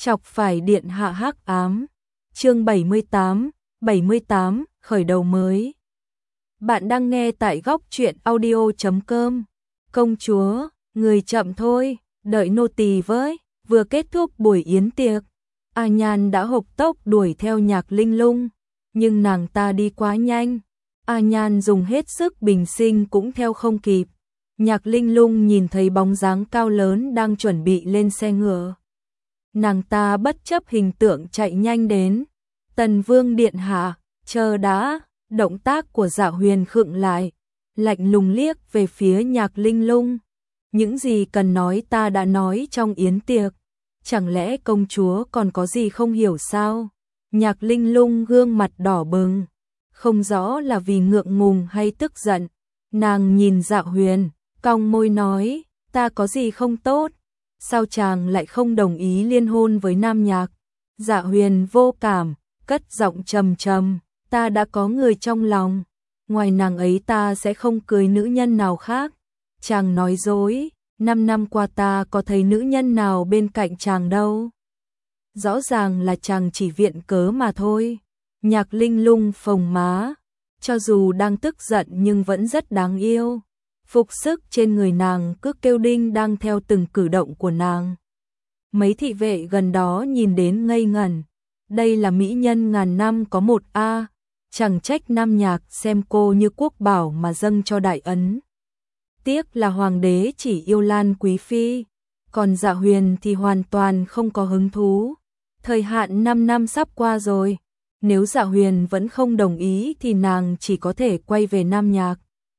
Chọc phải điện hạ hắc ám. Chương 78, khởi đầu mới. Bạn đang nghe tại góc truyện audio.com. Công chúa, người chậm thôi, đợi nô tỳ với. Vừa kết thúc buổi yến tiệc, A Nhan đã hộc tốc đuổi theo Nhạc Linh Lung, nhưng nàng ta đi quá nhanh. A Nhan dùng hết sức bình sinh cũng theo không kịp. Nhạc Linh Lung nhìn thấy bóng dáng cao lớn đang chuẩn bị lên xe ngựa. Nàng ta bất chấp hình tượng chạy nhanh đến. Tần Vương điện hạ, chờ đã. Động tác của Dạ Huyền khựng lại, lạnh lùng liếc về phía Nhạc Linh Lung. Những gì cần nói ta đã nói trong yến tiệc, chẳng lẽ công chúa còn có gì không hiểu sao? Nhạc Linh Lung gương mặt đỏ bừng, không rõ là vì ngượng ngùng hay tức giận. Nàng nhìn Dạ Huyền, cong môi nói, ta có gì không tốt? Sao chàng lại không đồng ý liên hôn với Nam Nhạc? Dạ Huyền vô cảm, cất giọng trầm trầm, ta đã có người trong lòng, ngoài nàng ấy ta sẽ không cưới nữ nhân nào khác. Chàng nói dối, 5 năm qua ta có thấy nữ nhân nào bên cạnh chàng đâu. Rõ ràng là chàng chỉ viện cớ mà thôi. Nhạc Linh Lung phồng má, cho dù đang tức giận nhưng vẫn rất đáng yêu. Phục sức trên người nàng cứ kêu đinh đang theo từng cử động của nàng. Mấy thị vệ gần đó nhìn đến ngây ngẩn. Đây là mỹ nhân ngàn năm có một a, chẳng trách Nam Nhạc xem cô như quốc bảo mà dâng cho đại ấn. Tiếc là hoàng đế chỉ yêu Lan quý phi, còn Dạ Huyền thì hoàn toàn không có hứng thú. Thời hạn 5 năm sắp qua rồi, nếu Dạ Huyền vẫn không đồng ý thì nàng chỉ có thể quay về Nam Nhạc.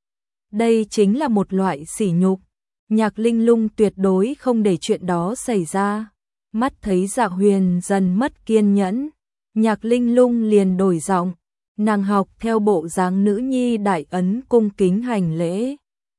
Đây chính là một loại sỉ nhục. Nhạc Linh Lung tuyệt đối không để chuyện đó xảy ra. Mắt thấy Dạ Huyền dần mất kiên nhẫn, Nhạc Linh Lung liền đổi giọng, nàng học theo bộ dáng nữ nhi đại ấn cung kính hành lễ.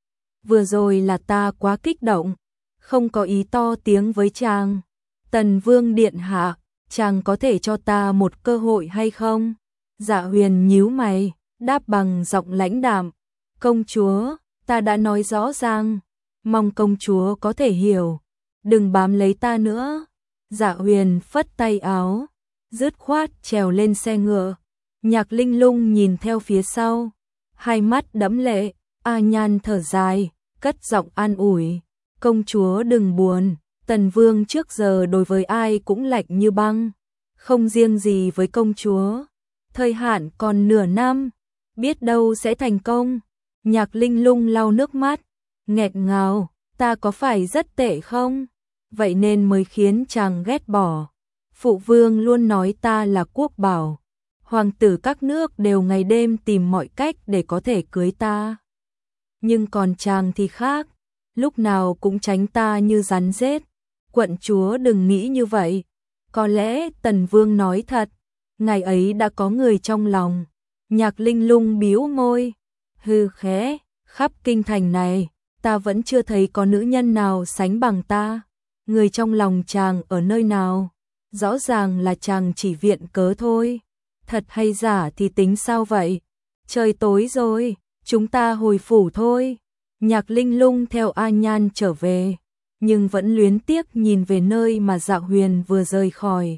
Vừa rồi là ta quá kích động, không có ý to tiếng với chàng. Tần Vương điện hạ, chàng có thể cho ta một cơ hội hay không? Dạ Huyền nhíu mày, đáp bằng giọng lãnh đạm, công chúa, ta đã nói rõ ràng, mong công chúa có thể hiểu, đừng bám lấy ta nữa. Dạ Huyền phất tay áo, dứt khoát trèo lên xe ngựa. Nhạc Linh Lung nhìn theo phía sau, hai mắt đẫm lệ. A Nhan thở dài, cất giọng an ủi, công chúa đừng buồn, Tần Vương trước giờ đối với ai cũng lạnh như băng, không riêng gì với công chúa. Thời hạn còn nửa năm, biết đâu sẽ thành công. Nhạc Linh Lung lau nước mắt, nghẹt ngào, ta có phải rất tệ không? Vậy nên mới khiến chàng ghét bỏ. Phụ vương luôn nói ta là quốc bảo, hoàng tử các nước đều ngày đêm tìm mọi cách để có thể cưới ta. Nhưng còn chàng thì khác, lúc nào cũng tránh ta như rắn rết. Quận chúa đừng nghĩ như vậy, có lẽ Tần Vương nói thật, ngày ấy đã có người trong lòng. Nhạc Linh Lung bĩu môi, hừ khẽ, khắp kinh thành này, ta vẫn chưa thấy có nữ nhân nào sánh bằng ta. Người trong lòng chàng ở nơi nào? Rõ ràng là chàng chỉ viện cớ thôi. Thật hay giả thì tính sao vậy? Trời tối rồi, chúng ta hồi phủ thôi. Nhạc Linh Lung theo A Nhan trở về, nhưng vẫn luyến tiếc nhìn về nơi mà Dạ Huyền vừa rời khỏi.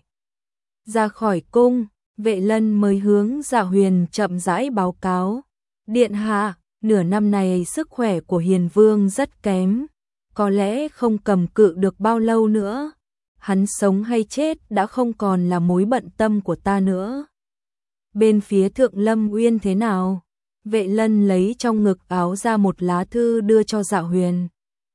Ra khỏi cung, Vệ Lân mới hướng Dạ Huyền chậm rãi báo cáo. Điện hạ, nửa năm này sức khỏe của Hiền Vương rất kém, có lẽ không cầm cự được bao lâu nữa. Hắn sống hay chết đã không còn là mối bận tâm của ta nữa. Bên phía Thượng Lâm Uyên thế nào? Vệ Lân lấy trong ngực áo ra một lá thư đưa cho Dạ Huyền.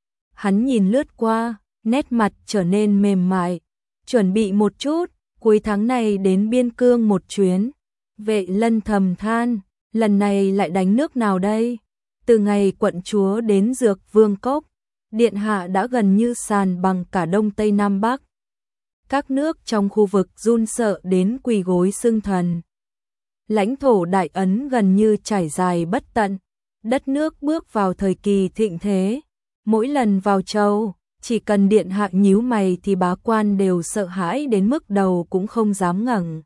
Hắn nhìn lướt qua, nét mặt trở nên mềm mại. Chuẩn bị một chút, cuối tháng này đến Biên Cương một chuyến. Vệ Lân thầm than, lần này lại đánh nước nào đây? Từ ngày quận chúa đến Dược Vương Cốc, điện hạ đã gần như sàn bằng cả Đông Tây Nam Bắc. Các nước trong khu vực run sợ đến quỳ gối xưng thần. Lãnh thổ đại ấn gần như trải dài bất tận, đất nước bước vào thời kỳ thịnh thế. Mỗi lần vào châu, chỉ cần điện hạ nhíu mày thì bá quan đều sợ hãi đến mức đầu cũng không dám ngẩng.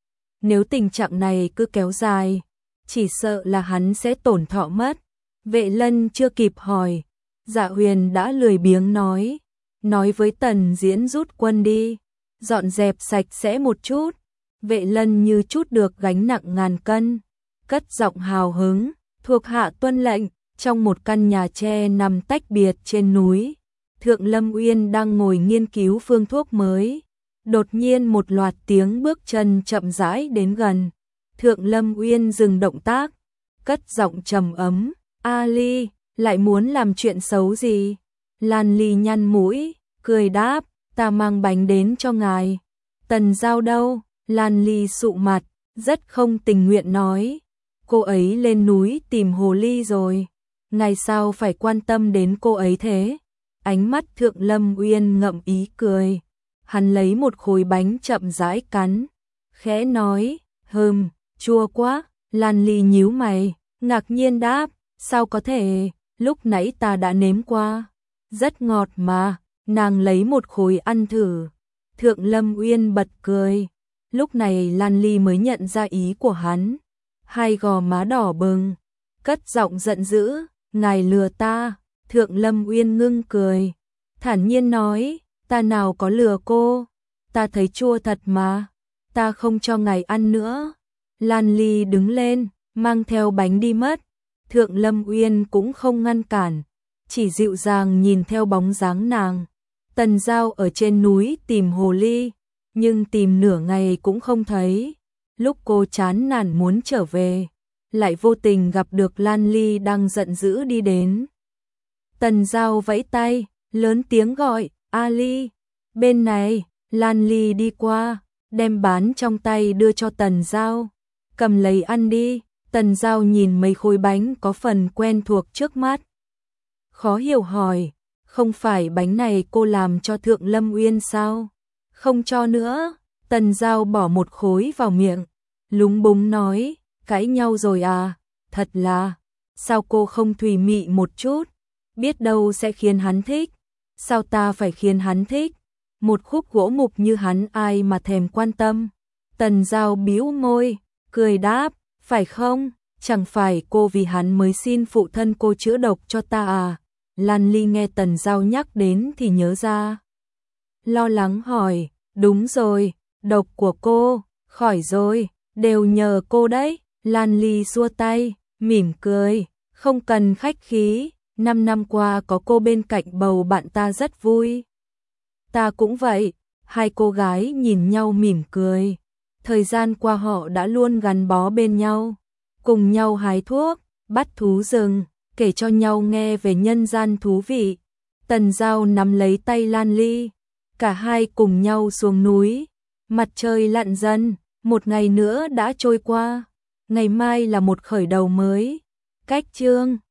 Nếu tình trạng này cứ kéo dài, chỉ sợ là hắn sẽ tổn thọ mất. Vệ Lân chưa kịp hỏi, Dạ Huyền đã lười biếng nói với Tần Diễn rút quân đi. dọn dẹp sạch sẽ một chút. Vệ Lân như chút được gánh nặng ngàn cân, cất giọng hào hứng, thuộc hạ tuân lệnh. Trong một căn nhà tre nằm tách biệt trên núi, Thượng Lâm Uyên đang ngồi nghiên cứu phương thuốc mới. Đột nhiên một loạt tiếng bước chân chậm rãi đến gần. Thượng Lâm Uyên dừng động tác, cất giọng trầm ấm, "A Ly, lại muốn làm chuyện xấu gì?" Lan Ly nhăn mũi, cười đáp, "Ta mang bánh đến cho ngài." "Tần Giao đâu?" Lan Ly sụ mặt, rất không tình nguyện nói, "Cô ấy lên núi tìm hồ ly rồi. Ngài sao phải quan tâm đến cô ấy thế?" Ánh mắt Thượng Lâm Uyên ngậm ý cười. Hắn lấy một khối bánh chậm rãi cắn, khẽ nói, chua quá." Lan Ly nhíu mày, ngạc nhiên đáp, "Sao có thể, lúc nãy ta đã nếm qua. Rất ngọt mà." Nàng lấy một khối ăn thử. Thượng Lâm Uyên bật cười. Lúc này Lan Ly mới nhận ra ý của hắn. Hai gò má đỏ bừng, cất giọng giận dữ, "Ngài lừa ta." Thượng Lâm Uyên ngưng cười, thản nhiên nói, "Ta nào có lừa cô, ta thấy chua thật mà, ta không cho ngài ăn nữa." Lan Ly đứng lên, mang theo bánh đi mất. Thượng Lâm Uyên cũng không ngăn cản, chỉ dịu dàng nhìn theo bóng dáng nàng. Tần Giao ở trên núi tìm hồ ly, nhưng tìm nửa ngày cũng không thấy. Lúc cô chán nản muốn trở về, lại vô tình gặp được Lan Ly đang giận dữ đi đến. Tần Giao vẫy tay, lớn tiếng gọi, "A Ly, bên này." Lan Ly đi qua, đem bán trong tay đưa cho Tần Giao, "Cầm lấy ăn đi." Tần Giao nhìn mấy khối bánh có phần quen thuộc trước mắt, khó hiểu hỏi, "Không phải bánh này cô làm cho Thượng Lâm Uyên sao?" "Không cho nữa." Tần Giao bỏ một khối vào miệng, lúng búng nói, "Cãi nhau rồi à? Thật là, sao cô không thùy mị một chút, biết đâu sẽ khiến hắn thích." "Sao ta phải khiến hắn thích? Một khúc gỗ mục như hắn ai mà thèm quan tâm." Tần Giao bĩu môi, cười đáp, "Phải không? Chẳng phải cô vì hắn mới xin phụ thân cô chữa độc cho ta à?" Lan Ly nghe Tần Giao nhắc đến thì nhớ ra, lo lắng hỏi, "Đúng rồi, độc của cô, khỏi rồi, đều nhờ cô đấy." Lan Ly xua tay, mỉm cười, "Không cần khách khí, 5 năm qua có cô bên cạnh bầu bạn ta rất vui." "Ta cũng vậy." Hai cô gái nhìn nhau mỉm cười. Thời gian qua họ đã luôn gắn bó bên nhau, cùng nhau hái thuốc, bắt thú rừng, kể cho nhau nghe về nhân gian thú vị. Tần Giao nắm lấy tay Lan Ly, cả hai cùng nhau xuống núi. Mặt trời lặn dần, một ngày nữa đã trôi qua. Ngày mai là một khởi đầu mới. Cách chương